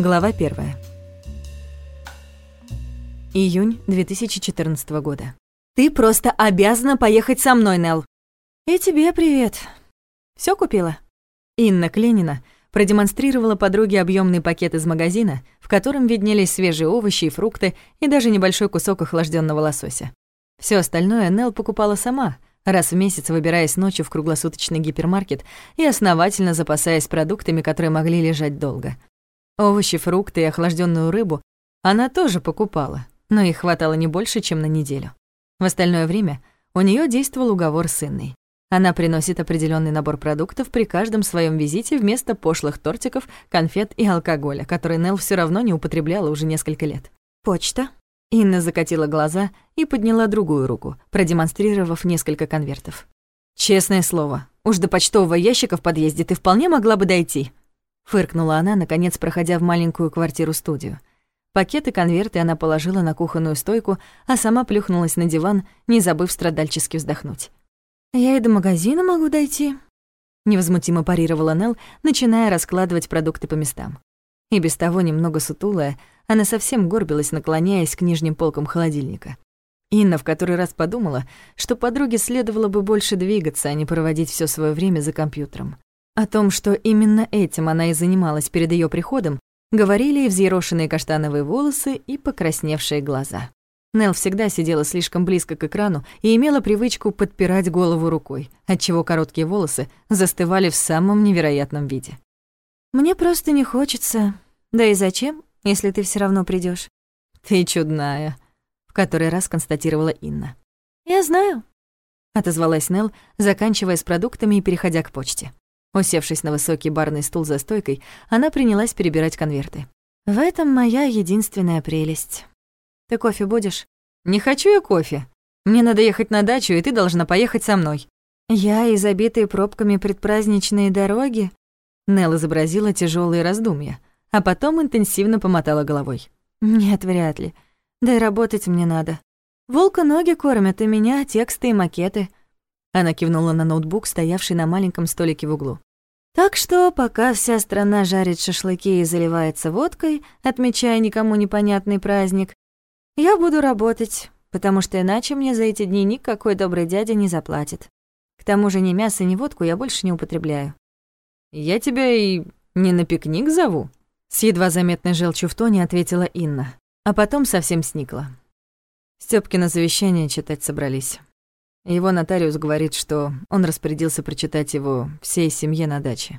Глава 1. Июнь 2014 года. «Ты просто обязана поехать со мной, Нелл!» «И тебе привет. Всё купила?» Инна Кленина продемонстрировала подруге объёмный пакет из магазина, в котором виднелись свежие овощи и фрукты и даже небольшой кусок охлаждённого лосося. Всё остальное Нелл покупала сама, раз в месяц выбираясь ночью в круглосуточный гипермаркет и основательно запасаясь продуктами, которые могли лежать долго. Овощи, фрукты и охлаждённую рыбу она тоже покупала, но их хватало не больше, чем на неделю. В остальное время у неё действовал уговор с Инной. Она приносит определённый набор продуктов при каждом своём визите вместо пошлых тортиков, конфет и алкоголя, который Нелл всё равно не употребляла уже несколько лет. «Почта?» Инна закатила глаза и подняла другую руку, продемонстрировав несколько конвертов. «Честное слово, уж до почтового ящика в подъезде ты вполне могла бы дойти», — фыркнула она, наконец проходя в маленькую квартиру-студию. Пакет и конверты она положила на кухонную стойку, а сама плюхнулась на диван, не забыв страдальчески вздохнуть. «Я и до магазина могу дойти», — невозмутимо парировала Нелл, начиная раскладывать продукты по местам. И без того немного сутулая, она совсем горбилась, наклоняясь к нижним полкам холодильника. Инна в который раз подумала, что подруге следовало бы больше двигаться, а не проводить всё своё время за компьютером. О том, что именно этим она и занималась перед её приходом, говорили и взъерошенные каштановые волосы, и покрасневшие глаза. Нелл всегда сидела слишком близко к экрану и имела привычку подпирать голову рукой, отчего короткие волосы застывали в самом невероятном виде. «Мне просто не хочется. Да и зачем, если ты всё равно придёшь?» «Ты чудная», — в который раз констатировала Инна. «Я знаю», — отозвалась Нелл, заканчивая с продуктами и переходя к почте. Усевшись на высокий барный стул за стойкой, она принялась перебирать конверты. «В этом моя единственная прелесть. Ты кофе будешь?» «Не хочу я кофе. Мне надо ехать на дачу, и ты должна поехать со мной». «Я и забитые пробками предпраздничные дороги?» Нелл изобразила тяжёлые раздумья, а потом интенсивно помотала головой. «Нет, вряд ли. Да и работать мне надо. Волка ноги кормят, и меня тексты и макеты». Она кивнула на ноутбук, стоявший на маленьком столике в углу. «Так что, пока вся страна жарит шашлыки и заливается водкой, отмечая никому непонятный праздник, я буду работать, потому что иначе мне за эти дни никакой добрый дядя не заплатит. К тому же ни мясо, ни водку я больше не употребляю». «Я тебя и не на пикник зову», — с едва заметной желчью в тоне ответила Инна, а потом совсем сникла. Стёпкино завещание читать собрались. Его нотариус говорит, что он распорядился прочитать его всей семье на даче.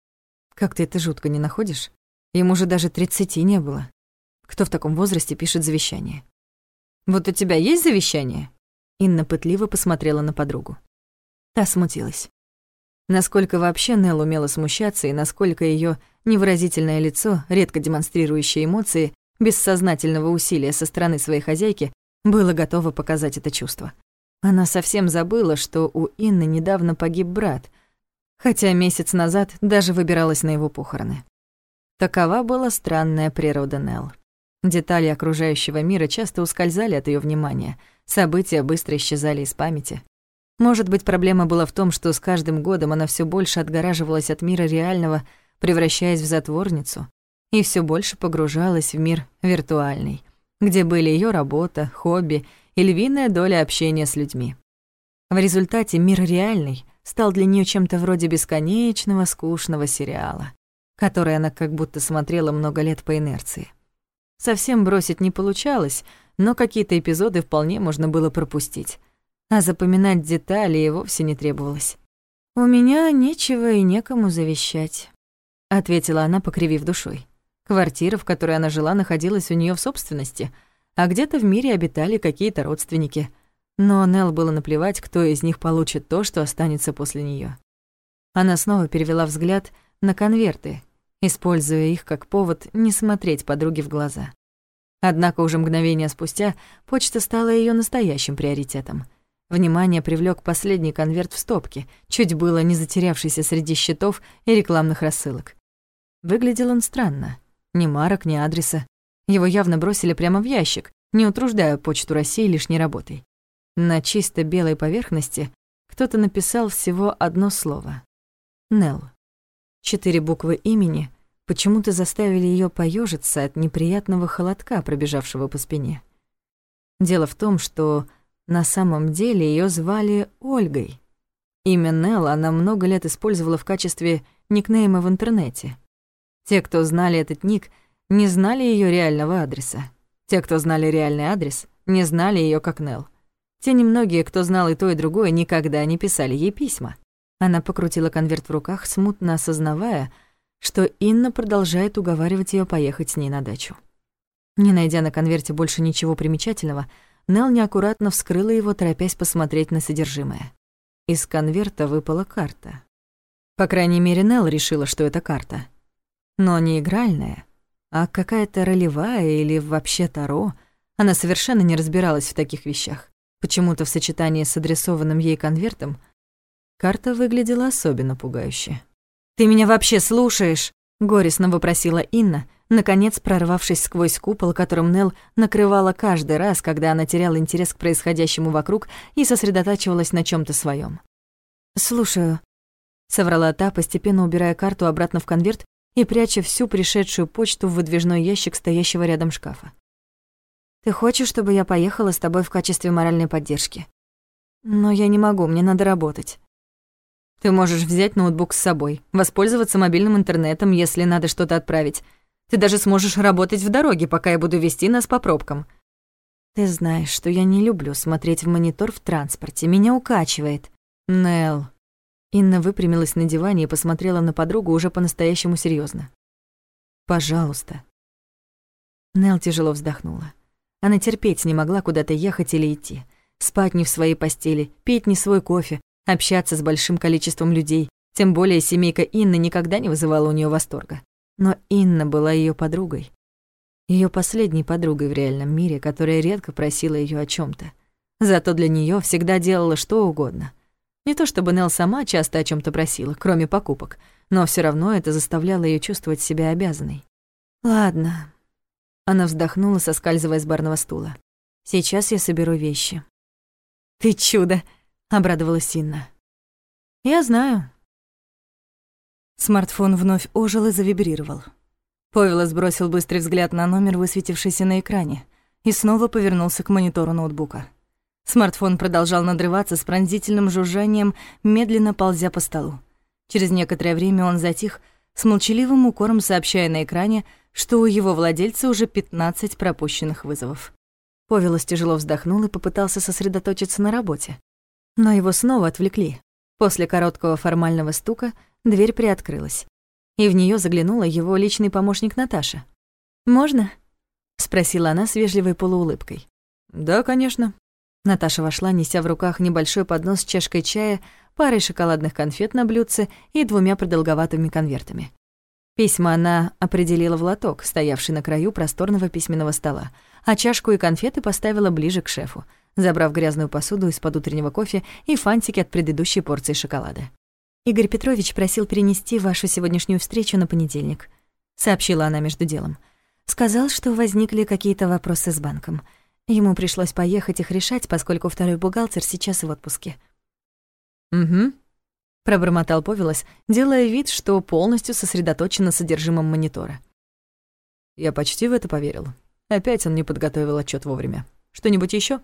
Как ты это жутко не находишь? Ему же даже 30 не было. Кто в таком возрасте пишет завещание? «Вот у тебя есть завещание?» Инна пытливо посмотрела на подругу. Та смутилась. Насколько вообще Нелл умела смущаться и насколько её невыразительное лицо, редко демонстрирующее эмоции, без сознательного усилия со стороны своей хозяйки, было готово показать это чувство. Она совсем забыла, что у Инны недавно погиб брат, хотя месяц назад даже выбиралась на его похороны. Такова была странная природа Нелл. Детали окружающего мира часто ускользали от её внимания, события быстро исчезали из памяти. Может быть, проблема была в том, что с каждым годом она всё больше отгораживалась от мира реального, превращаясь в затворницу, и всё больше погружалась в мир виртуальный, где были её работа, хобби и львиная доля общения с людьми. В результате мир реальный стал для неё чем-то вроде бесконечного скучного сериала, который она как будто смотрела много лет по инерции. Совсем бросить не получалось, но какие-то эпизоды вполне можно было пропустить, а запоминать детали и вовсе не требовалось. «У меня нечего и некому завещать», — ответила она, покривив душой. Квартира, в которой она жила, находилась у неё в собственности, а где-то в мире обитали какие-то родственники. Но Нелл было наплевать, кто из них получит то, что останется после неё. Она снова перевела взгляд на конверты, используя их как повод не смотреть подруге в глаза. Однако уже мгновение спустя почта стала её настоящим приоритетом. Внимание привлёк последний конверт в стопке, чуть было не затерявшийся среди счетов и рекламных рассылок. Выглядел он странно. Ни марок, ни адреса. Его явно бросили прямо в ящик, не утруждая Почту России лишней работой. На чисто белой поверхности кто-то написал всего одно слово. Нелл. 4 буквы имени, почему-то заставили её поёжиться от неприятного холодка, пробежавшего по спине. Дело в том, что на самом деле её звали Ольгой. Имя Нелл она много лет использовала в качестве никнейма в интернете. Те, кто знали этот ник, не знали её реального адреса. Те, кто знали реальный адрес, не знали её как Нелл. Те немногие, кто знал и то, и другое, никогда не писали ей письма. Она покрутила конверт в руках, смутно осознавая, что Инна продолжает уговаривать её поехать с ней на дачу. Не найдя на конверте больше ничего примечательного, Нелл неаккуратно вскрыла его, торопясь посмотреть на содержимое. Из конверта выпала карта. По крайней мере, Нелл решила, что это карта. Но не игральная, а какая-то ролевая или вообще таро. Она совершенно не разбиралась в таких вещах. Почему-то в сочетании с адресованным ей конвертом карта выглядела особенно пугающе. «Ты меня вообще слушаешь?» — горестно вопросила Инна, наконец прорвавшись сквозь купол, которым Нелл накрывала каждый раз, когда она теряла интерес к происходящему вокруг и сосредотачивалась на чём-то своём. «Слушаю», — соврала та, постепенно убирая карту обратно в конверт и пряча всю пришедшую почту в выдвижной ящик стоящего рядом шкафа. «Ты хочешь, чтобы я поехала с тобой в качестве моральной поддержки? Но я не могу, мне надо работать. Ты можешь взять ноутбук с собой, воспользоваться мобильным интернетом, если надо что-то отправить. Ты даже сможешь работать в дороге, пока я буду вести нас по пробкам. Ты знаешь, что я не люблю смотреть в монитор в транспорте, меня укачивает. Нелл». Инна выпрямилась на диване и посмотрела на подругу уже по-настоящему серьёзно. «Пожалуйста». Нелл тяжело вздохнула. Она терпеть не могла куда-то ехать или идти, спать не в своей постели, пить не свой кофе, общаться с большим количеством людей, тем более семейка Инны никогда не вызывала у неё восторга. Но Инна была её подругой. Её последней подругой в реальном мире, которая редко просила её о чём-то. Зато для неё всегда делала что угодно. Не то чтобы Нелл сама часто о чём-то просила, кроме покупок, но всё равно это заставляло её чувствовать себя обязанной. «Ладно». Она вздохнула, соскальзывая с барного стула. «Сейчас я соберу вещи». «Ты чудо!» — обрадовалась Инна. «Я знаю». Смартфон вновь ожил и завибрировал. Повела сбросил быстрый взгляд на номер, высветившийся на экране, и снова повернулся к монитору ноутбука. Смартфон продолжал надрываться с пронзительным жужжанием, медленно ползя по столу. Через некоторое время он затих, с молчаливым укором сообщая на экране, что у его владельца уже 15 пропущенных вызовов. Повелос тяжело вздохнул и попытался сосредоточиться на работе. Но его снова отвлекли. После короткого формального стука дверь приоткрылась, и в неё заглянула его личный помощник Наташа. «Можно?» — спросила она с вежливой полуулыбкой. «Да, конечно». Наташа вошла, неся в руках небольшой поднос с чашкой чая, парой шоколадных конфет на блюдце и 2 продолговатыми конвертами. Письма она определила в лоток, стоявший на краю просторного письменного стола, а чашку и конфеты поставила ближе к шефу, забрав грязную посуду из-под утреннего кофе и фантики от предыдущей порции шоколада. «Игорь Петрович просил перенести вашу сегодняшнюю встречу на понедельник», — сообщила она между делом. «Сказал, что возникли какие-то вопросы с банком. Ему пришлось поехать их решать, поскольку второй бухгалтер сейчас в отпуске». «Угу», — пробормотал Повелос, делая вид, что полностью сосредоточен на содержимом монитора. «Я почти в это поверил. Опять он не подготовил отчёт вовремя. Что-нибудь ещё?»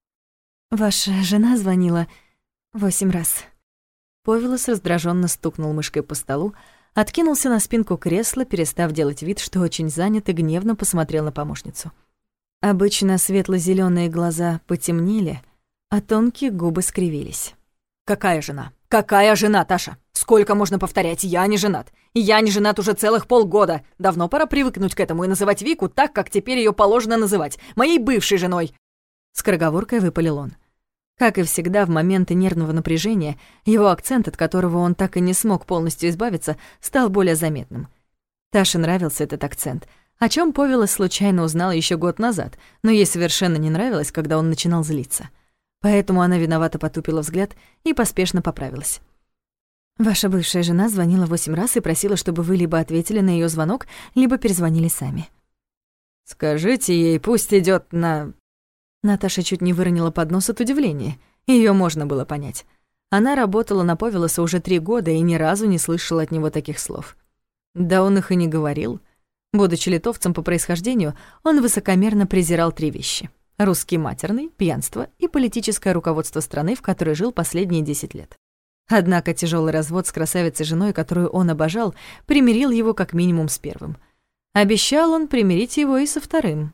«Ваша жена звонила 8 раз». Повелос раздражённо стукнул мышкой по столу, откинулся на спинку кресла, перестав делать вид, что очень занят, и гневно посмотрел на помощницу. Обычно светло-зелёные глаза потемнели, а тонкие губы скривились. «Какая жена? Какая жена, Таша? Сколько можно повторять? Я не женат. Я не женат уже целых полгода. Давно пора привыкнуть к этому и называть Вику так, как теперь её положено называть. Моей бывшей женой!» Скороговоркой выпалил он. Как и всегда, в моменты нервного напряжения, его акцент, от которого он так и не смог полностью избавиться, стал более заметным. Таше нравился этот акцент, о чём Повелос случайно узнала ещё год назад, но ей совершенно не нравилось, когда он начинал злиться. Поэтому она виновато потупила взгляд и поспешно поправилась. «Ваша бывшая жена звонила 8 раз и просила, чтобы вы либо ответили на её звонок, либо перезвонили сами». «Скажите ей, пусть идёт на...» Наташа чуть не выронила поднос от удивления. Её можно было понять. Она работала на Повелоса уже 3 года и ни разу не слышала от него таких слов. Да он их и не говорил. Будучи литовцем по происхождению, он высокомерно презирал 3 вещи: русский матерный, пьянство и политическое руководство страны, в которой жил последние 10 лет. Однако тяжелый развод с красавицей-женой, которую он обожал, примирил его как минимум с первым. Обещал он примирить его и со вторым.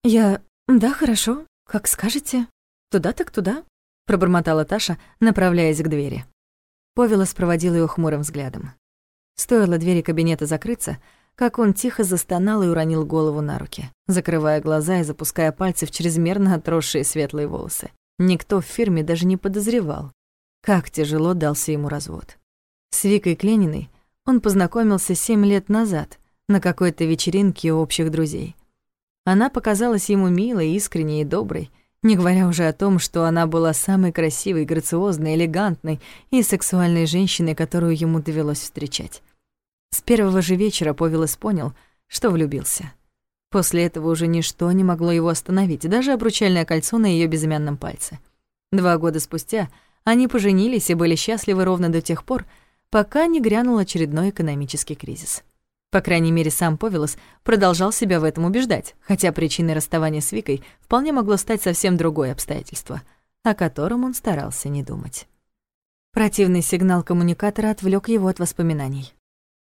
«Да, хорошо, как скажете. Туда так туда», — пробормотала Таша, направляясь к двери. Повелос проводил её хмурым взглядом. Стоило двери кабинета закрыться, как он тихо застонал и уронил голову на руки, закрывая глаза и запуская пальцы в чрезмерно отросшие светлые волосы. Никто в фирме даже не подозревал, как тяжело дался ему развод. С Викой Клениной он познакомился 7 лет назад на какой-то вечеринке у общих друзей. Она показалась ему милой, искренней и доброй, не говоря уже о том, что она была самой красивой, грациозной, элегантной и сексуальной женщиной, которую ему довелось встречать. С первого же вечера Повелос понял, что влюбился. После этого уже ничто не могло его остановить, даже обручальное кольцо на её безымянном пальце. 2 года спустя они поженились и были счастливы ровно до тех пор, пока не грянул очередной экономический кризис. По крайней мере, сам Повелос продолжал себя в этом убеждать, хотя причиной расставания с Викой вполне могло стать совсем другое обстоятельство, о котором он старался не думать. Противный сигнал коммуникатора отвлёк его от воспоминаний.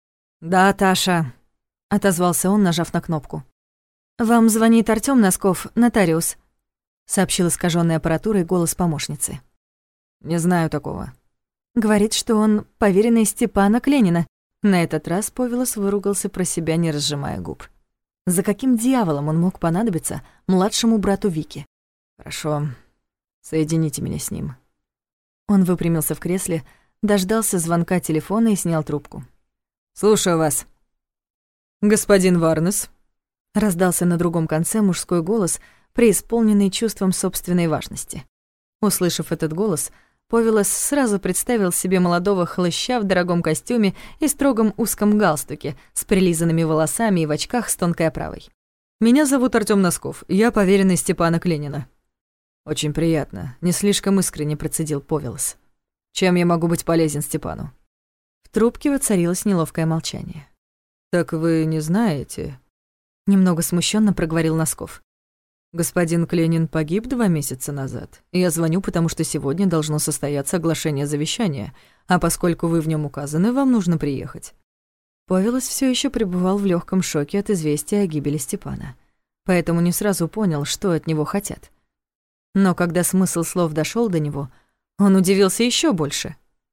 «Да, Таша», — отозвался он, нажав на кнопку. «Вам звонит Артём Носков, нотариус», — сообщил искажённой аппаратурой голос помощницы. «Не знаю такого». «Говорит, что он поверенный Степана Кленина». На этот раз Повелос выругался про себя, не разжимая губ. За каким дьяволом он мог понадобиться младшему брату Вики? «Хорошо, соедините меня с ним». Он выпрямился в кресле, дождался звонка телефона и снял трубку. «Слушаю вас». «Господин Варнес», — раздался на другом конце мужской голос, преисполненный чувством собственной важности. Услышав этот голос, Повелос сразу представил себе молодого хлыща в дорогом костюме и строгом узком галстуке, с прилизанными волосами и в очках с тонкой оправой. «Меня зовут Артём Носков, я поверенный Степана Кленина». «Очень приятно», — не слишком искренне процедил Повелос. «Чем я могу быть полезен Степану?» В трубке воцарилось неловкое молчание. «Так вы не знаете?» Немного смущенно проговорил Носков. «Господин Кленин погиб 2 месяца назад. Я звоню, потому что сегодня должно состояться оглашение завещания, а поскольку вы в нем указаны, вам нужно приехать». Повелос все еще пребывал в легком шоке от известия о гибели Степана, поэтому не сразу понял, что от него хотят. Но когда смысл слов дошел до него, он удивился еще больше.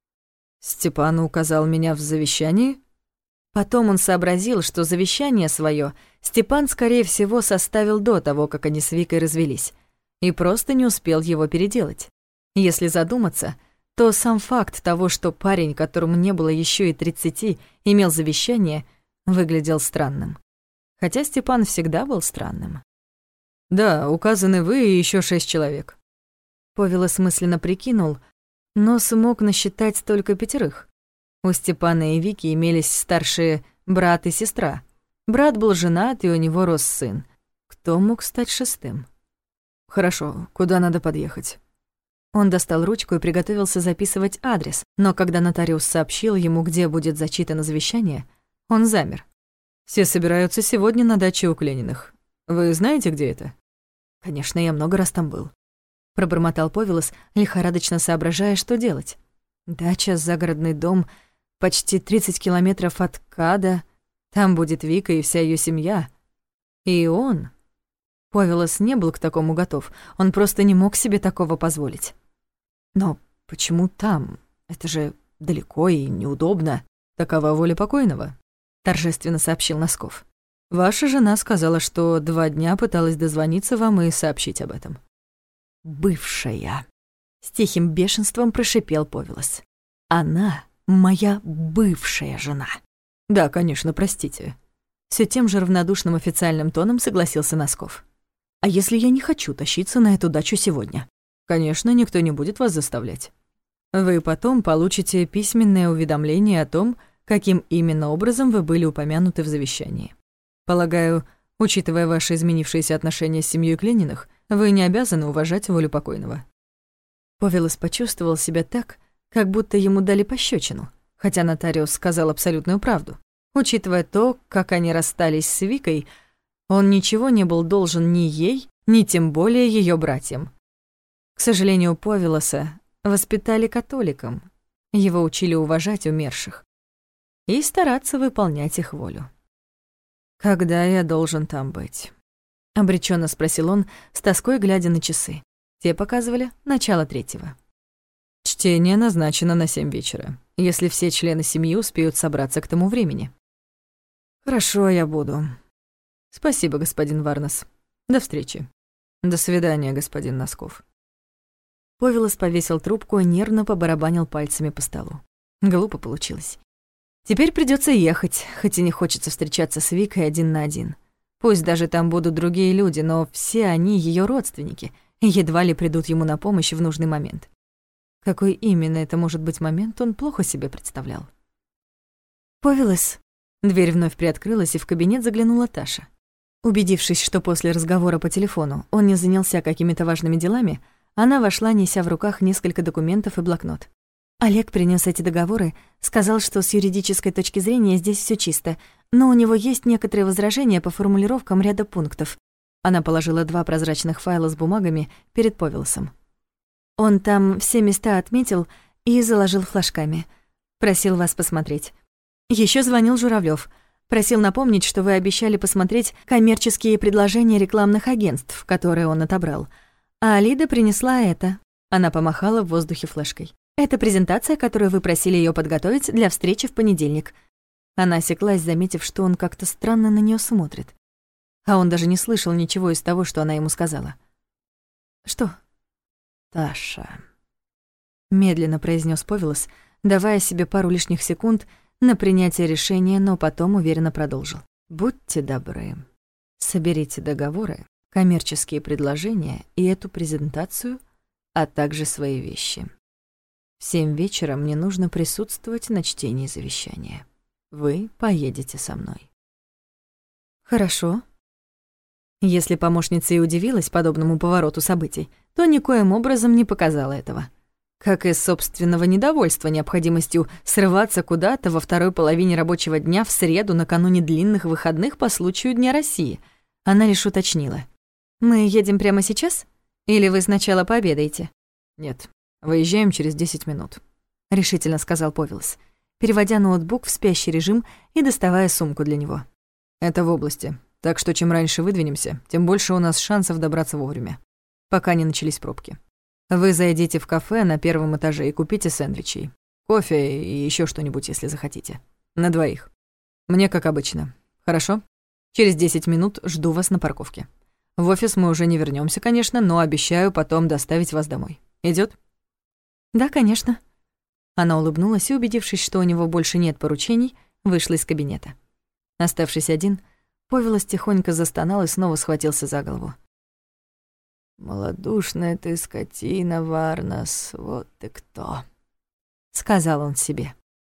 «Степан указал меня в завещании?» Потом он сообразил, что завещание свое Степан, скорее всего, составил до того, как они с Викой развелись, и просто не успел его переделать. Если задуматься, то сам факт того, что парень, которому не было еще и 30, имел завещание, выглядел странным. Хотя Степан всегда был странным. «Да, указаны вы и еще 6 человек». Повелос мысленно прикинул, но смог насчитать только 5. У Степана и Вики имелись старшие брат и сестра. Брат был женат, и у него рос сын. Кто мог стать 6-м? «Хорошо, куда надо подъехать?» Он достал ручку и приготовился записывать адрес, но когда нотариус сообщил ему, где будет зачитано завещание, он замер. «Все собираются сегодня на даче у Клениных. Вы знаете, где это?» «Конечно, я много раз там был», — пробормотал Повелос, лихорадочно соображая, что делать. Дача, загородный дом, почти 30 километров от Када. Там будет Вика и вся ее семья. И он... Повелос не был к такому готов, он просто не мог себе такого позволить. Но почему там? Это же далеко и неудобно. Такова воля покойного, торжественно сообщил Носков. Ваша жена сказала, что 2 дня пыталась дозвониться вам и сообщить об этом. Бывшая. С тихим бешенством прошипел Повелос. Она моя бывшая жена. Да, конечно, простите. Все тем же равнодушным официальным тоном согласился Носков. А если я не хочу тащиться на эту дачу сегодня? Конечно, никто не будет вас заставлять. Вы потом получите письменное уведомление о том, каким именно образом вы были упомянуты в завещании. Полагаю, учитывая ваши изменившиеся отношения с семьей Клениных, вы не обязаны уважать волю покойного». Повелос почувствовал себя так, как будто ему дали пощечину, хотя нотариус сказал абсолютную правду. Учитывая то, как они расстались с Викой, он ничего не был должен ни ей, ни тем более ее братьям. К сожалению, Повелоса воспитали католиком. Его учили уважать умерших и стараться выполнять их волю. «Когда я должен там быть?» — обреченно спросил он, с тоской глядя на часы. Те показывали начало 3:00. «Чтение назначено на 7 вечера, если все члены семьи успеют собраться к тому времени». «Хорошо, я буду». «Спасибо, господин Варнас. До встречи». «До свидания, господин Носков». Повелос повесил трубку и нервно побарабанил пальцами по столу. Глупо получилось. Теперь придётся ехать, хоть и не хочется встречаться с Викой один на один. Пусть даже там будут другие люди, но все они её родственники, и едва ли придут ему на помощь в нужный момент. Какой именно это может быть момент, он плохо себе представлял. «Повелос». Дверь вновь приоткрылась, и в кабинет заглянула Таша. Убедившись, что после разговора по телефону он не занялся какими-то важными делами, она вошла, неся в руках несколько документов и блокнот. Олег принёс эти договоры, сказал, что с юридической точки зрения здесь всё чисто, но у него есть некоторые возражения по формулировкам ряда пунктов. Она положила 2 прозрачных файла с бумагами перед Повелосом. Он там все места отметил и заложил флажками. Просил вас посмотреть. Ещё звонил Журавлёв. Просил напомнить, что вы обещали посмотреть коммерческие предложения рекламных агентств, которые он отобрал. А Алида принесла это. Она помахала в воздухе флешкой. Это презентация, которую вы просили её подготовить для встречи в понедельник. Она осеклась, заметив, что он как-то странно на неё смотрит. А он даже не слышал ничего из того, что она ему сказала. «Что?» «Таша», — медленно произнёс Повелос, давая себе пару лишних секунд на принятие решения, но потом уверенно продолжил. «Будьте добры, соберите договоры, коммерческие предложения и эту презентацию, а также свои вещи. В 7 вечера мне нужно присутствовать на чтении завещания. Вы поедете со мной». «Хорошо». Если помощница и удивилась подобному повороту событий, то никоим образом не показала этого. Как и собственного недовольства необходимостью срываться куда-то во второй половине рабочего дня в среду накануне длинных выходных по случаю Дня России. Она лишь уточнила. «Мы едем прямо сейчас? Или вы сначала пообедаете?» «Нет, выезжаем через 10 минут», — решительно сказал Повелос, переводя ноутбук в спящий режим и доставая сумку для него. «Это в области, так что чем раньше выдвинемся, тем больше у нас шансов добраться вовремя, пока не начались пробки. Вы зайдите в кафе на 1-м этаже и купите сэндвичей, кофе и ещё что-нибудь, если захотите. На 2. Мне как обычно. Хорошо? Через 10 минут жду вас на парковке. В офис мы уже не вернёмся, конечно, но обещаю потом доставить вас домой. Идёт?» «Да, конечно». Она улыбнулась и, убедившись, что у него больше нет поручений, вышла из кабинета. Оставшись один, Повелос тихонько застонал и снова схватился за голову. «Малодушная ты скотина, Варнас, вот ты кто», — сказал он себе.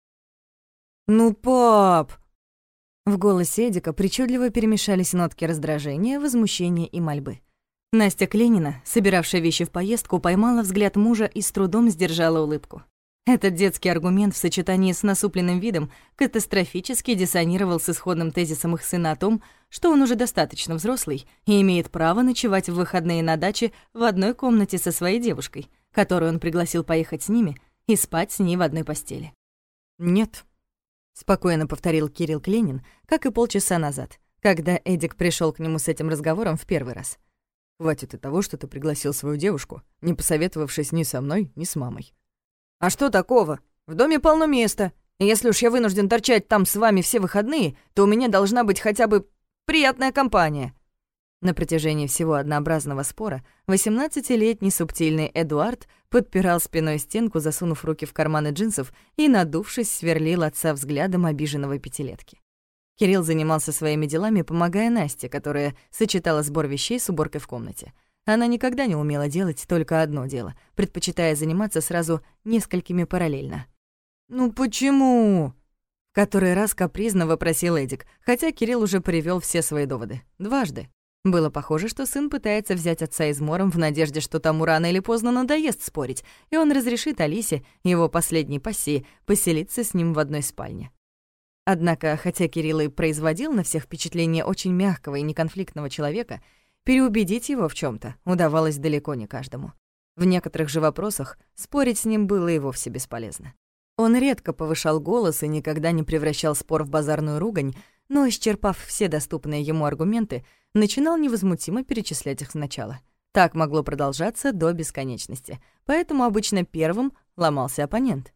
«Ну, пап!» В голосе Эдика причудливо перемешались нотки раздражения, возмущения и мольбы. Настя Кленина, собиравшая вещи в поездку, поймала взгляд мужа и с трудом сдержала улыбку. Этот детский аргумент в сочетании с насупленным видом катастрофически диссонировал с исходным тезисом их сына о том, что он уже достаточно взрослый и имеет право ночевать в выходные на даче в одной комнате со своей девушкой, которую он пригласил поехать с ними и спать с ней в одной постели. «Нет», — спокойно повторил Кирилл Кленин, как и полчаса назад, когда Эдик пришёл к нему с этим разговором в первый раз. «Хватит и того, что ты пригласил свою девушку, не посоветовавшись ни со мной, ни с мамой». «А что такого? В доме полно места. И если уж я вынужден торчать там с вами все выходные, то у меня должна быть хотя бы приятная компания». На протяжении всего однообразного спора 18-летний субтильный Эдуард подпирал спиной стенку, засунув руки в карманы джинсов и, надувшись, сверлил отца взглядом обиженного пятилетки. Кирилл занимался своими делами, помогая Насте, которая сочетала сбор вещей с уборкой в комнате. Она никогда не умела делать только одно дело, предпочитая заниматься сразу несколькими параллельно. «Ну почему?» В который раз капризно вопросил Эдик, хотя Кирилл уже привёл все свои доводы. 2 раза. Было похоже, что сын пытается взять отца измором в надежде, что тому рано или поздно надоест спорить, и он разрешит Алисе, его последней пассии, поселиться с ним в одной спальне. Однако, хотя Кирилл и производил на всех впечатление очень мягкого и неконфликтного человека, переубедить его в чем то удавалось далеко не каждому. В некоторых же вопросах спорить с ним было и вовсе бесполезно. Он редко повышал голос и никогда не превращал спор в базарную ругань, но, исчерпав все доступные ему аргументы, начинал невозмутимо перечислять их сначала. Так могло продолжаться до бесконечности, поэтому обычно первым ломался оппонент.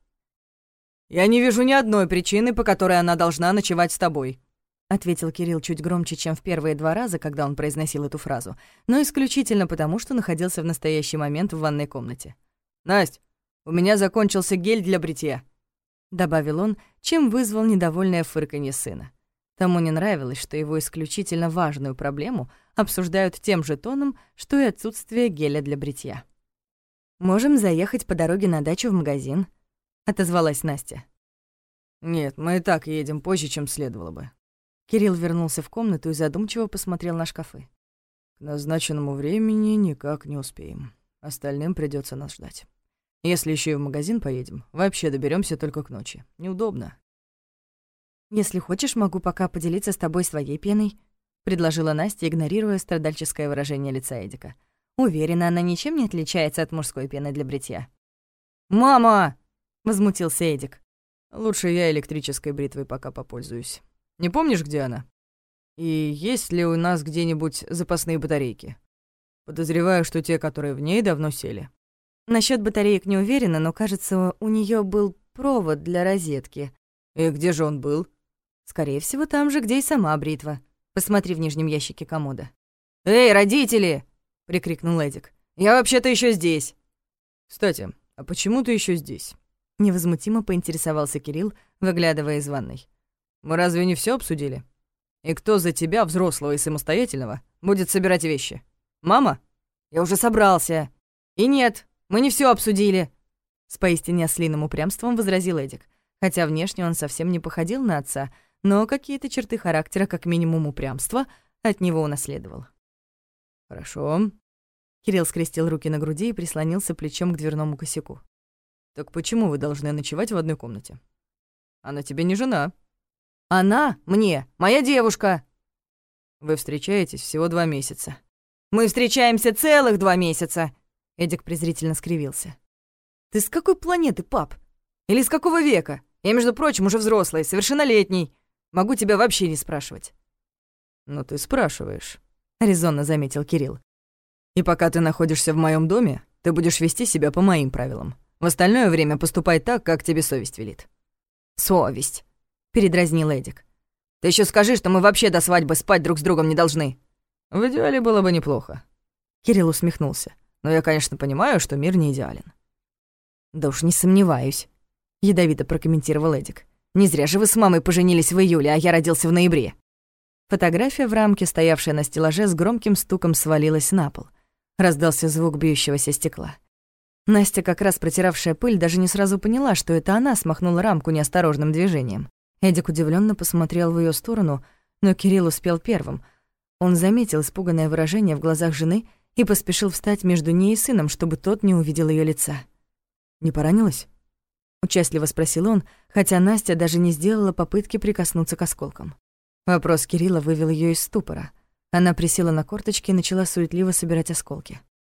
«Я не вижу ни одной причины, по которой она должна ночевать с тобой», — ответил Кирилл чуть громче, чем в первые 2 раза, когда он произносил эту фразу, но исключительно потому, что находился в настоящий момент в ванной комнате. «Насть, у меня закончился гель для бритья», — добавил он, чем вызвал недовольное фырканье сына. Тому не нравилось, что его исключительно важную проблему обсуждают тем же тоном, что и отсутствие геля для бритья. «Можем заехать по дороге на дачу в магазин», — отозвалась Настя. «Нет, мы и так едем позже, чем следовало бы». Кирилл вернулся в комнату и задумчиво посмотрел на шкафы. «К назначенному времени никак не успеем. Остальным придётся нас ждать. Если ещё и в магазин поедем, вообще доберёмся только к ночи. Неудобно». «Если хочешь, могу пока поделиться с тобой своей пеной», — предложила Настя, игнорируя страдальческое выражение лица Эдика. «Уверена, она ничем не отличается от мужской пены для бритья». «Мама!» — возмутился Эдик. «Лучше я электрической бритвой пока попользуюсь. Не помнишь, где она? И есть ли у нас где-нибудь запасные батарейки? Подозреваю, что те, которые в ней, давно сели». Насчёт батареек не уверена, но, кажется, у неё был провод для розетки. «И где же он был?» «Скорее всего, там же, где и сама бритва. Посмотри в нижнем ящике комода». «Эй, родители!» — прикрикнул Эдик. «Я вообще-то ещё здесь». «Кстати, а почему ты ещё здесь?» Невозмутимо поинтересовался Кирилл, выглядывая из ванной. «Мы разве не всё обсудили? И кто за тебя, взрослого и самостоятельного, будет собирать вещи? Мама? Я уже собрался. И нет, мы не всё обсудили». С поистине ослиным упрямством возразил Эдик. Хотя внешне он совсем не походил на отца, но какие-то черты характера, как минимум упрямства, от него унаследовал. «Хорошо». Кирилл скрестил руки на груди и прислонился плечом к дверному косяку. «Так почему вы должны ночевать в одной комнате? Она тебе не жена». «Она мне, моя девушка». «Вы встречаетесь всего 2 месяца». «Мы встречаемся целых 2 месяца», — Эдик презрительно скривился. «Ты с какой планеты, пап? Или с какого века? Я, между прочим, уже взрослый, совершеннолетний. Могу тебя вообще не спрашивать». «Ну ты спрашиваешь», — резонно заметил Кирилл. «И пока ты находишься в моем доме, ты будешь вести себя по моим правилам. В остальное время поступай так, как тебе совесть велит». «Совесть», — передразнил Эдик. «Ты еще скажи, что мы вообще до свадьбы спать друг с другом не должны». «В идеале было бы неплохо». Кирилл усмехнулся. «Но я, конечно, понимаю, что мир не идеален». «Да уж не сомневаюсь», — ядовито прокомментировал Эдик. «Не зря же вы с мамой поженились в июле, а я родился в ноябре». Фотография в рамке, стоявшая на стеллаже, с громким стуком свалилась на пол. Раздался звук бьющегося стекла. Настя, как раз протиравшая пыль, даже не сразу поняла, что это она смахнула рамку неосторожным движением. Эдик удивленно посмотрел в ее сторону, но Кирилл успел первым. Он заметил испуганное выражение в глазах жены и поспешил встать между ней и сыном, чтобы тот не увидел ее лица. «Не поранилась?» — участливо спросил он, хотя Настя даже не сделала попытки прикоснуться к осколкам. Вопрос Кирилла вывел ее из ступора. Она присела на корточки и начала суетливо собирать осколки.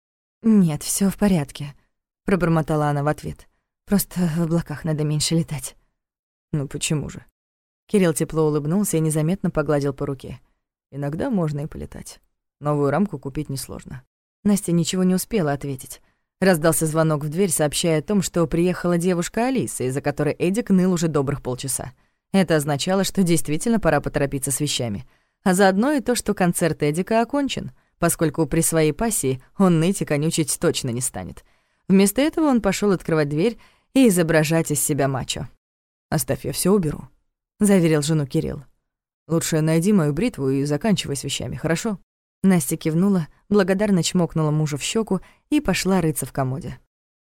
«Нет, все в порядке», — пробормотала она в ответ. «Просто в облаках надо меньше летать». «Ну почему же?» Кирилл тепло улыбнулся и незаметно погладил по руке. «Иногда можно и полетать. Новую рамку купить несложно». Настя ничего не успела ответить. Раздался звонок в дверь, сообщая о том, что приехала девушка Алиса, из-за которой Эдик ныл уже добрых полчаса. Это означало, что действительно пора поторопиться с вещами. А заодно и то, что концерт Эдика окончен, поскольку при своей пассии он ныть и конючить точно не станет. Вместо этого он пошел открывать дверь и изображать из себя мачо. «Оставь, я все уберу», — заверил жену Кирилл. «Лучше найди мою бритву и заканчивай с вещами, хорошо?» Настя кивнула, благодарно чмокнула мужа в щеку и пошла рыться в комоде.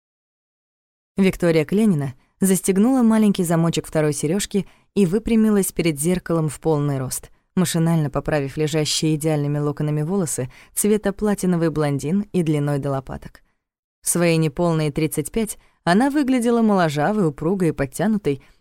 Виктория Кленина застегнула маленький замочек второй сережки и выпрямилась перед зеркалом в полный рост, машинально поправив лежащие идеальными локонами волосы цвета платиновый блондин и длиной до лопаток. В свои неполные 35 она выглядела моложавой, упругой и подтянутой,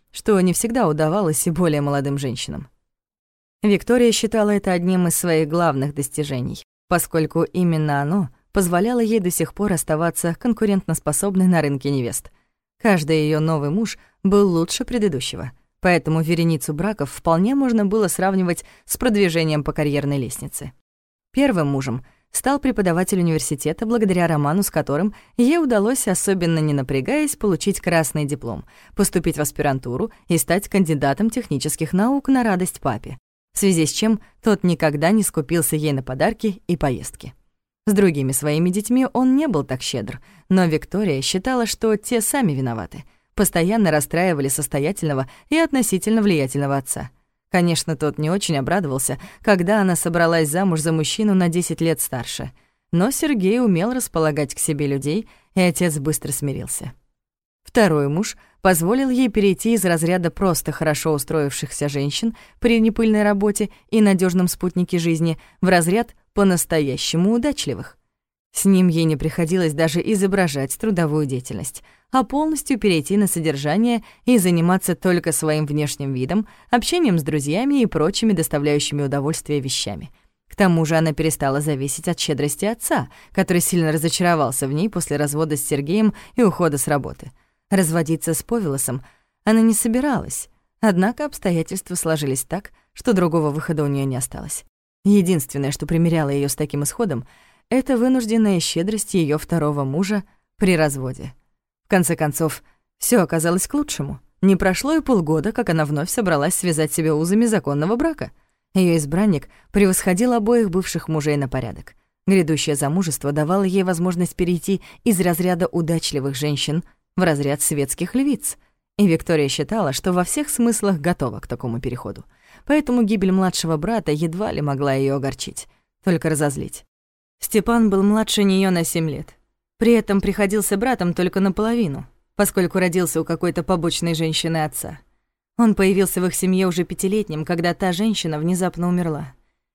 что не всегда удавалось и более молодым женщинам. Виктория считала это одним из своих главных достижений, поскольку именно оно позволяло ей до сих пор оставаться конкурентоспособной на рынке невест. Каждый её новый муж был лучше предыдущего, поэтому вереницу браков вполне можно было сравнивать с продвижением по карьерной лестнице. Первым мужем стал преподаватель университета, благодаря роману с которым ей удалось, особенно не напрягаясь, получить красный диплом, поступить в аспирантуру и стать кандидатом технических наук на радость папе, в связи с чем тот никогда не скупился ей на подарки и поездки. С другими своими детьми он не был так щедр, но Виктория считала, что те сами виноваты, постоянно расстраивали состоятельного и относительно влиятельного отца. Конечно, тот не очень обрадовался, когда она собралась замуж за мужчину на 10 лет старше, но Сергей умел располагать к себе людей, и отец быстро смирился. Второй муж позволил ей перейти из разряда просто хорошо устроившихся женщин при непыльной работе и надежном спутнике жизни в разряд по-настоящему удачливых. С ним ей не приходилось даже изображать трудовую деятельность, а полностью перейти на содержание и заниматься только своим внешним видом, общением с друзьями и прочими доставляющими удовольствие вещами. К тому же она перестала зависеть от щедрости отца, который сильно разочаровался в ней после развода с Сергеем и ухода с работы. Разводиться с Повелосом она не собиралась, однако обстоятельства сложились так, что другого выхода у неё не осталось. Единственное, что примиряло её с таким исходом, это вынужденная щедрость её второго мужа при разводе. В конце концов, всё оказалось к лучшему. Не прошло и полгода, как она вновь собралась связать себя узами законного брака. Её избранник превосходил обоих бывших мужей на порядок. Грядущее замужество давало ей возможность перейти из разряда удачливых женщин в разряд светских львиц, и Виктория считала, что во всех смыслах готова к такому переходу. Поэтому гибель младшего брата едва ли могла её огорчить, только разозлить. Степан был младше неё на 7 лет. При этом приходился братом только наполовину, поскольку родился у какой-то побочной женщины отца. Он появился в их семье уже 5-летним, когда та женщина внезапно умерла.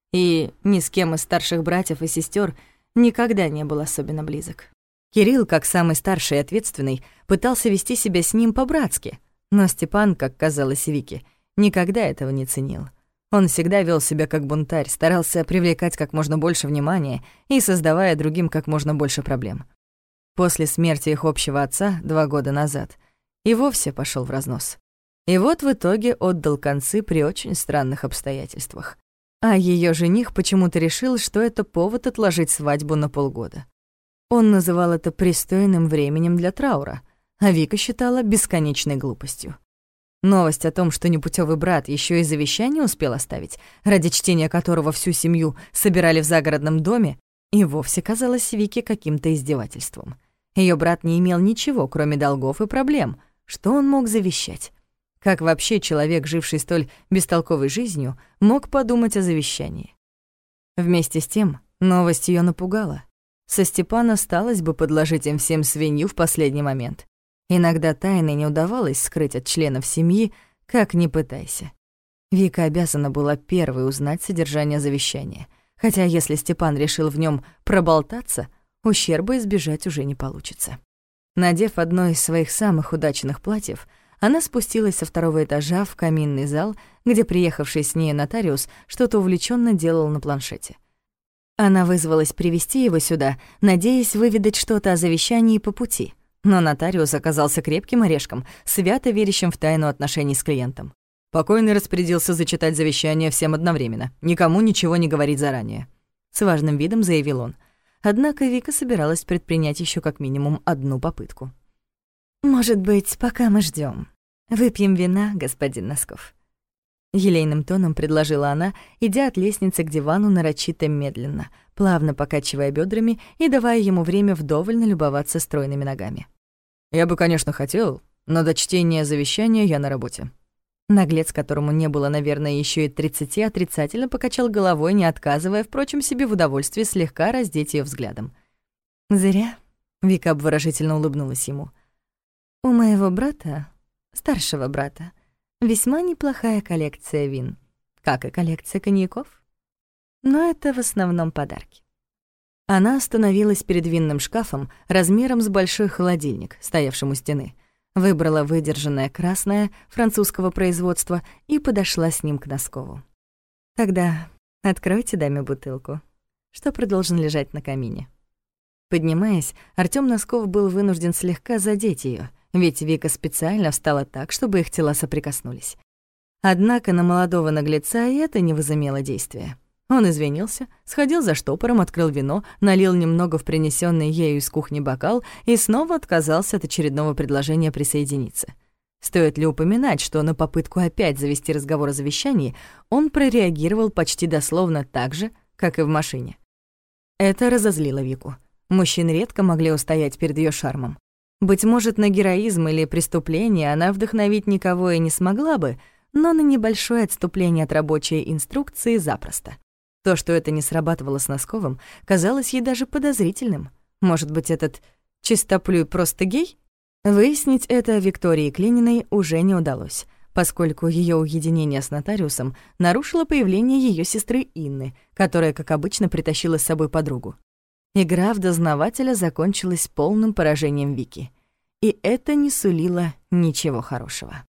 И ни с кем из старших братьев и сестер никогда не был особенно близок. Кирилл, как самый старший и ответственный, пытался вести себя с ним по-братски, но Степан, как казалось Вике, никогда этого не ценил. Он всегда вел себя как бунтарь, старался привлекать как можно больше внимания и создавая другим как можно больше проблем. После смерти их общего отца 2 года назад и вовсе пошел в разнос. И вот в итоге отдал концы при очень странных обстоятельствах. А ее жених почему-то решил, что это повод отложить свадьбу на полгода. Он называл это пристойным временем для траура, а Вика считала бесконечной глупостью. Новость о том, что непутевый брат еще и завещание успел оставить, ради чтения которого всю семью собирали в загородном доме, и вовсе казалась Вике каким-то издевательством. Ее брат не имел ничего, кроме долгов и проблем. Что он мог завещать? Как вообще человек, живший столь бестолковой жизнью, мог подумать о завещании? Вместе с тем, новость ее напугала. Со Степана осталось бы подложить им всем свинью в последний момент. Иногда тайны не удавалось скрыть от членов семьи, как ни пытайся. Вика обязана была первой узнать содержание завещания, хотя если Степан решил в нем проболтаться, ущерба избежать уже не получится. Надев одно из своих самых удачных платьев, она спустилась со 2-го этажа в каминный зал, где приехавший с ней нотариус что-то увлеченно делал на планшете. Она вызвалась привести его сюда, надеясь выведать что-то о завещании по пути, но нотариус оказался крепким орешком, свято верящим в тайну отношений с клиентом. Покойный распорядился зачитать завещание всем одновременно, никому ничего не говорить заранее. С важным видом заявил он. Однако Вика собиралась предпринять еще как минимум одну попытку. «Может быть, пока мы ждем, выпьем вина, господин Носков?» Елейным тоном предложила она, идя от лестницы к дивану нарочито медленно, плавно покачивая бедрами и давая ему время вдоволь налюбоваться стройными ногами. «Я бы, конечно, хотел, но до чтения завещания я на работе». Наглец, которому не было, наверное, еще и 30, отрицательно покачал головой, не отказывая, впрочем, себе в удовольствии слегка раздеть ее взглядом. «Зря», — Вика обворожительно улыбнулась ему. «У моего брата, старшего брата, весьма неплохая коллекция вин, как и коллекция коньяков. Но это в основном подарки». Она остановилась перед винным шкафом размером с большой холодильник, стоявшим у стены. Выбрала выдержанное красное французского производства и подошла с ним к Носкову. «Тогда откройте даме бутылку, что продолжен лежать на камине». Поднимаясь, Артём Носков был вынужден слегка задеть её, ведь Вика специально встала так, чтобы их тела соприкоснулись. Однако на молодого наглеца и это не возымело действия. Он извинился, сходил за штопором, открыл вино, налил немного в принесённый ею из кухни бокал и снова отказался от очередного предложения присоединиться. Стоит ли упоминать, что на попытку опять завести разговор о завещании он прореагировал почти дословно так же, как и в машине. Это разозлило Вику. Мужчин редко могли устоять перед её шармом. Быть может, на героизм или преступление она вдохновить никого и не смогла бы, но на небольшое отступление от рабочей инструкции запросто. То, что это не срабатывало с Носковым, казалось ей даже подозрительным. Может быть, этот чистоплюй просто гей? Выяснить это Виктории Клининой уже не удалось, поскольку её уединение с нотариусом нарушило появление её сестры Инны, которая, как обычно, притащила с собой подругу. Игра в дознавателя закончилась полным поражением Вики. И это не сулило ничего хорошего.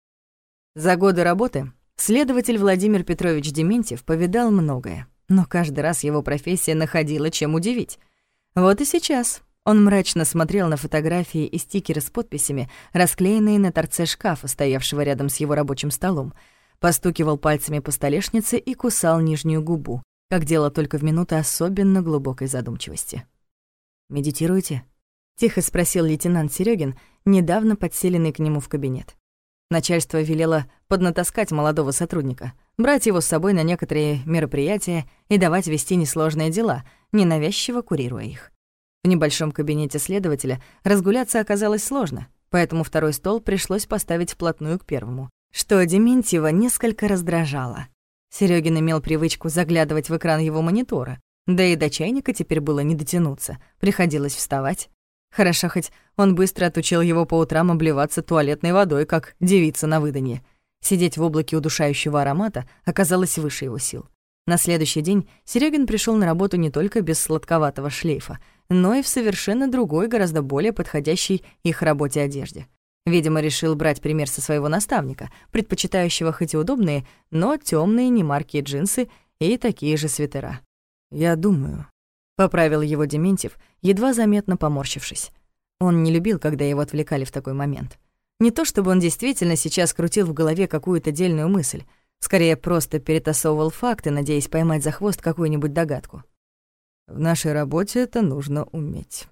За годы работы следователь Владимир Петрович Дементьев повидал многое, но каждый раз его профессия находила чем удивить. Вот и сейчас он мрачно смотрел на фотографии и стикеры с подписями, расклеенные на торце шкафа, стоявшего рядом с его рабочим столом, постукивал пальцами по столешнице и кусал нижнюю губу, как делал только в минуты особенно глубокой задумчивости. «Медитируете?» — тихо спросил лейтенант Серёгин, недавно подселенный к нему в кабинет. Начальство велело поднатаскать молодого сотрудника, брать его с собой на некоторые мероприятия и давать вести несложные дела, ненавязчиво курируя их. В небольшом кабинете следователя разгуляться оказалось сложно, поэтому второй стол пришлось поставить вплотную к первому, что Дементьева несколько раздражало. Серёгин имел привычку заглядывать в экран его монитора, да и до чайника теперь было не дотянуться, приходилось вставать. Хорошо, хоть он быстро отучил его по утрам обливаться туалетной водой, как девица на выданье. Сидеть в облаке удушающего аромата оказалось выше его сил. На следующий день Серёгин пришёл на работу не только без сладковатого шлейфа, но и в совершенно другой, гораздо более подходящей их работе одежде. Видимо, решил брать пример со своего наставника, предпочитающего хоть и удобные, но тёмные немаркие джинсы и такие же свитера. «Я думаю», — поправил его Дементьев, едва заметно поморщившись. Он не любил, когда его отвлекали в такой момент. Не то чтобы он действительно сейчас крутил в голове какую-то дельную мысль, скорее просто перетасовывал факты, надеясь поймать за хвост какую-нибудь догадку. «В нашей работе это нужно уметь».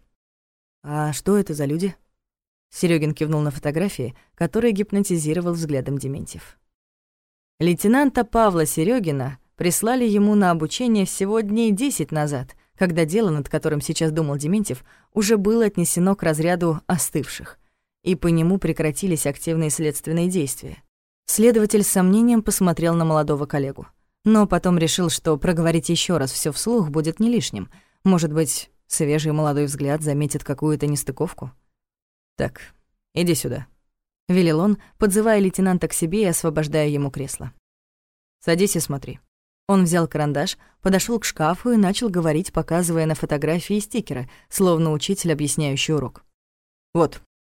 «А что это за люди?» Серёгин кивнул на фотографии, которые гипнотизировал взглядом Дементьев. Лейтенанта Павла Серёгина прислали ему на обучение всего дней 10 назад, когда дело, над которым сейчас думал Дементьев, уже было отнесено к разряду остывших, и по нему прекратились активные следственные действия. Следователь с сомнением посмотрел на молодого коллегу, но потом решил, что проговорить ещё раз всё вслух будет не лишним. Может быть, свежий молодой взгляд заметит какую-то нестыковку? «Так, иди сюда», — велел он, подзывая лейтенанта к себе и освобождая ему кресло. «Садись и смотри». Он взял карандаш, подошёл к шкафу и начал говорить, показывая на фотографии и стикеры, словно учитель, объясняющий урок. «Вот,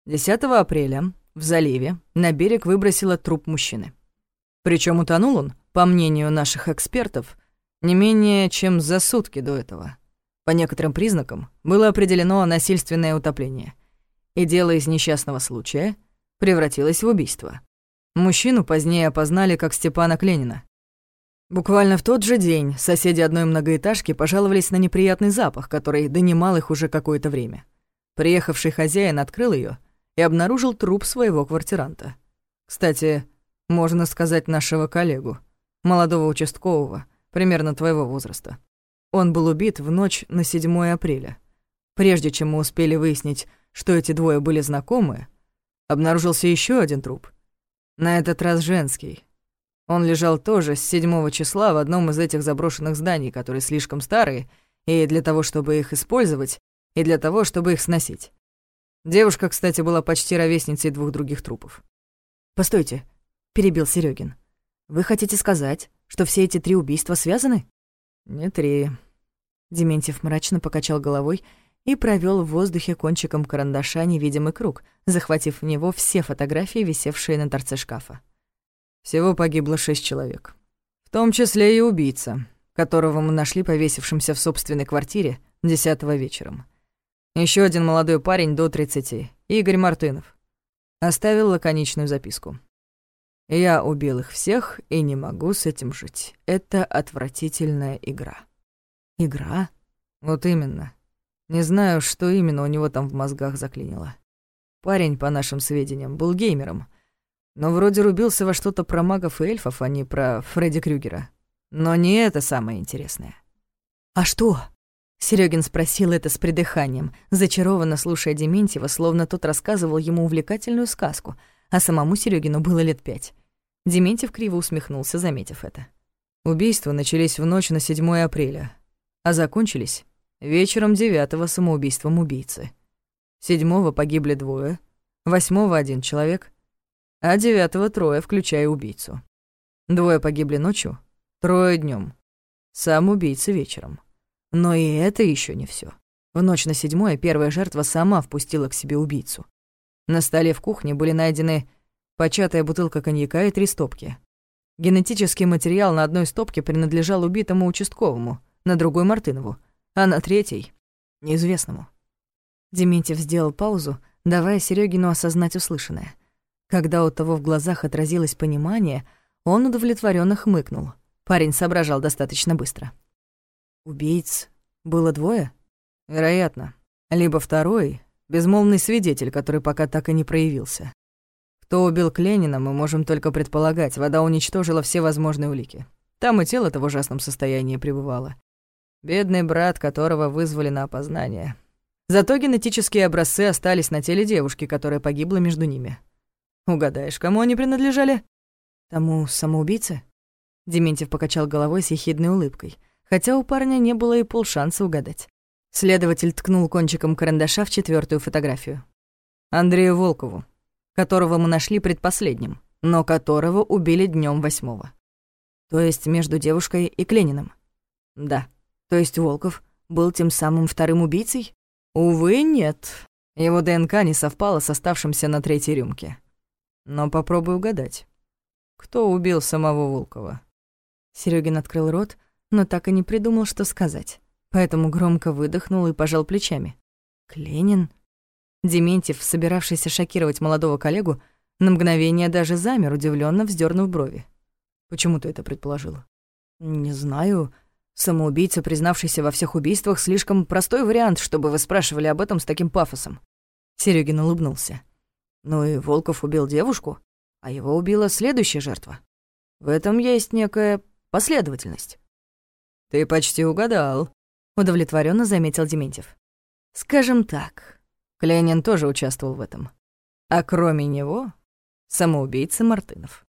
10 апреля в заливе на берег выбросило труп мужчины. Причём утонул он, по мнению наших экспертов, не менее чем за сутки до этого. По некоторым признакам было определено насильственное утопление, и дело из несчастного случая превратилось в убийство. Мужчину позднее опознали как Степана Кленина. Буквально в тот же день соседи одной многоэтажки пожаловались на неприятный запах, который донимал их уже какое-то время. Приехавший хозяин открыл её и обнаружил труп своего квартиранта. Кстати, можно сказать, нашего коллегу, молодого участкового, примерно твоего возраста. Он был убит в ночь на 7 апреля. Прежде чем мы успели выяснить, что эти двое были знакомы, обнаружился ещё один труп. На этот раз женский. Он лежал тоже с 7 числа в одном из этих заброшенных зданий, которые слишком старые и для того, чтобы их использовать, и для того, чтобы их сносить. Девушка, кстати, была почти ровесницей 2 других трупов. «Постойте», — перебил Серёгин. «Вы хотите сказать, что все эти 3 убийства связаны?» «Не 3». Дементьев мрачно покачал головой и провёл в воздухе кончиком карандаша невидимый круг, захватив в него все фотографии, висевшие на торце шкафа. Всего погибло 6 человек. В том числе и убийца, которого мы нашли повесившимся в собственной квартире 10-го вечером. Ещё один молодой парень до 30, Игорь Мартынов. Оставил лаконичную записку. «Я убил их всех и не могу с этим жить. Это отвратительная игра». «Игра?» Вот именно. Не знаю, что именно у него там в мозгах заклинило. Парень, по нашим сведениям, был геймером, но вроде рубился во что-то про магов и эльфов, а не про Фредди Крюгера. Но не это самое интересное. «А что?» Серёгин спросил это с придыханием, зачарованно слушая Дементьева, словно тот рассказывал ему увлекательную сказку, а самому Серёгину было лет 5. Дементьев криво усмехнулся, заметив это. Убийства начались в ночь на 7 апреля, а закончились вечером 9-го самоубийством убийцы. 7-го погибли 2, 8-го 1 человек, а 9-го 3, включая убийцу. 2 погибли ночью, 3 днём. Сам убийца вечером. Но и это ещё не всё. В ночь на 7-е первая жертва сама впустила к себе убийцу. На столе в кухне были найдены початая бутылка коньяка и 3 стопки. Генетический материал на одной стопке принадлежал убитому участковому, на другой — Мартынову, а на 3-й — неизвестному. Дементьев сделал паузу, давая Серёгину осознать услышанное. Когда у того в глазах отразилось понимание, он удовлетворённо хмыкнул. Парень соображал достаточно быстро. Убийц было 2? Вероятно. Либо 2 — безмолвный свидетель, который пока так и не проявился. Кто убил Кленина, мы можем только предполагать. Вода уничтожила все возможные улики. Там и тело-то в ужасном состоянии пребывало. Бедный брат, которого вызвали на опознание. Зато генетические образцы остались на теле девушки, которая погибла между ними. Угадаешь, кому они принадлежали? Тому самоубийце? Дементьев покачал головой с ехидной улыбкой, хотя у парня не было и полшанса угадать. Следователь ткнул кончиком карандаша в 4-ю фотографию. Андрею Волкову, которого мы нашли предпоследним, но которого убили днём 8-го. То есть между девушкой и Клениным? Да. То есть Волков был тем самым 2-м убийцей? Увы, нет. Его ДНК не совпало с оставшимся на 3-й рюмке. Но попробуй угадать. Кто убил самого Волкова? Серёгин открыл рот, но так и не придумал, что сказать. Поэтому громко выдохнул и пожал плечами. «Кленин?» Дементьев, собиравшийся шокировать молодого коллегу, на мгновение даже замер, удивлённо вздёрнув брови. «Почему ты это предположил?» «Не знаю. Самоубийца, признавшийся во всех убийствах, слишком простой вариант, чтобы вы спрашивали об этом с таким пафосом». Серёгин улыбнулся. «Ну и Волков убил девушку, а его убила следующая жертва. В этом есть некая последовательность». «Ты почти угадал», — удовлетворённо заметил Дементьев. «Скажем так, Кленин тоже участвовал в этом. А кроме него — самоубийца Мартынов».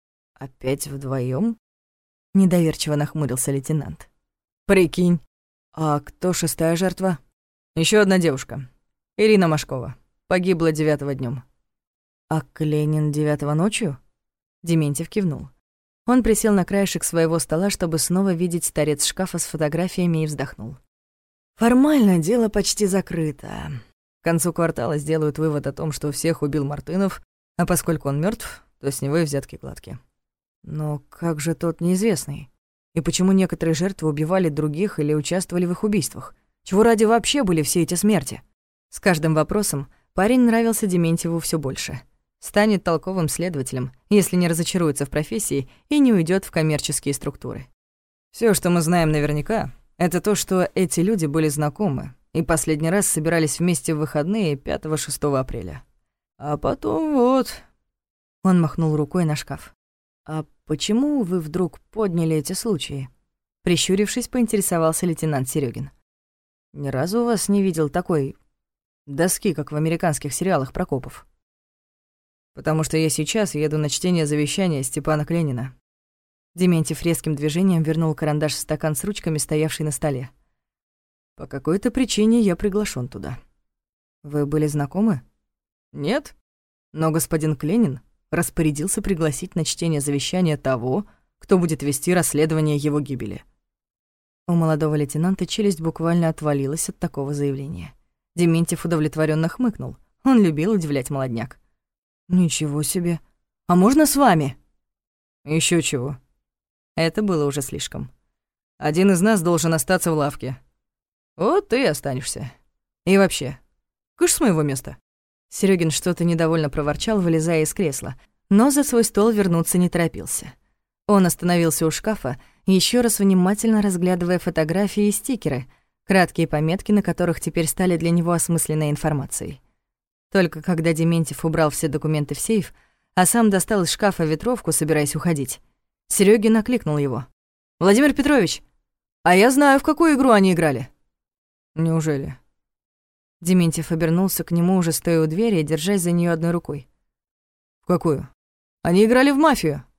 «Опять вдвоём?» — недоверчиво нахмурился лейтенант. «Прикинь. А кто 6-я жертва?» Ещё одна девушка, Ирина Машкова, погибла 9-го днём». «А Кленин 9-го ночью?» Дементьев кивнул. Он присел на краешек своего стола, чтобы снова видеть торец шкафа с фотографиями, и вздохнул. «Формально дело почти закрыто. К концу квартала сделают вывод о том, что всех убил Мартынов, а поскольку он мёртв, то с него и взятки гладкие». «Но как же тот неизвестный? И почему некоторые жертвы убивали других или участвовали в их убийствах? Чего ради вообще были все эти смерти?» С каждым вопросом парень нравился Дементьеву всё больше. Станет толковым следователем, если не разочаруется в профессии и не уйдёт в коммерческие структуры. Всё, что мы знаем наверняка, это то, что эти люди были знакомы и последний раз собирались вместе в выходные 5-6 апреля. А потом вот...» Он махнул рукой на шкаф. «А почему вы вдруг подняли эти случаи?» Прищурившись, поинтересовался лейтенант Серёгин. «Ни разу у вас не видел такой доски, как в американских сериалах про копов?» «Потому что я сейчас еду на чтение завещания Степана Кленина». Дементьев резким движением вернул карандаш в стакан с ручками, стоявший на столе. «По какой-то причине я приглашен туда». «Вы были знакомы?» «Нет, но господин Кленин распорядился пригласить на чтение завещания того, кто будет вести расследование его гибели». У молодого лейтенанта челюсть буквально отвалилась от такого заявления. Дементьев удовлетворенно хмыкнул. Он любил удивлять молодняк. «Ничего себе. А можно с вами?» Еще чего. Это было уже слишком. Один из нас должен остаться в лавке. Вот ты и останешься. И вообще, кыш с моего места». Серёгин что-то недовольно проворчал, вылезая из кресла, но за свой стол вернуться не торопился. Он остановился у шкафа, еще раз внимательно разглядывая фотографии и стикеры, краткие пометки на которых теперь стали для него осмысленной информацией. Только когда Дементьев убрал все документы в сейф, а сам достал из шкафа ветровку, собираясь уходить, Серёгин окликнул его. «Владимир Петрович, а я знаю, в какую игру они играли». «Неужели?» Дементьев обернулся к нему, уже стоя у двери, держась за неё одной рукой. «В какую?» «Они играли в мафию».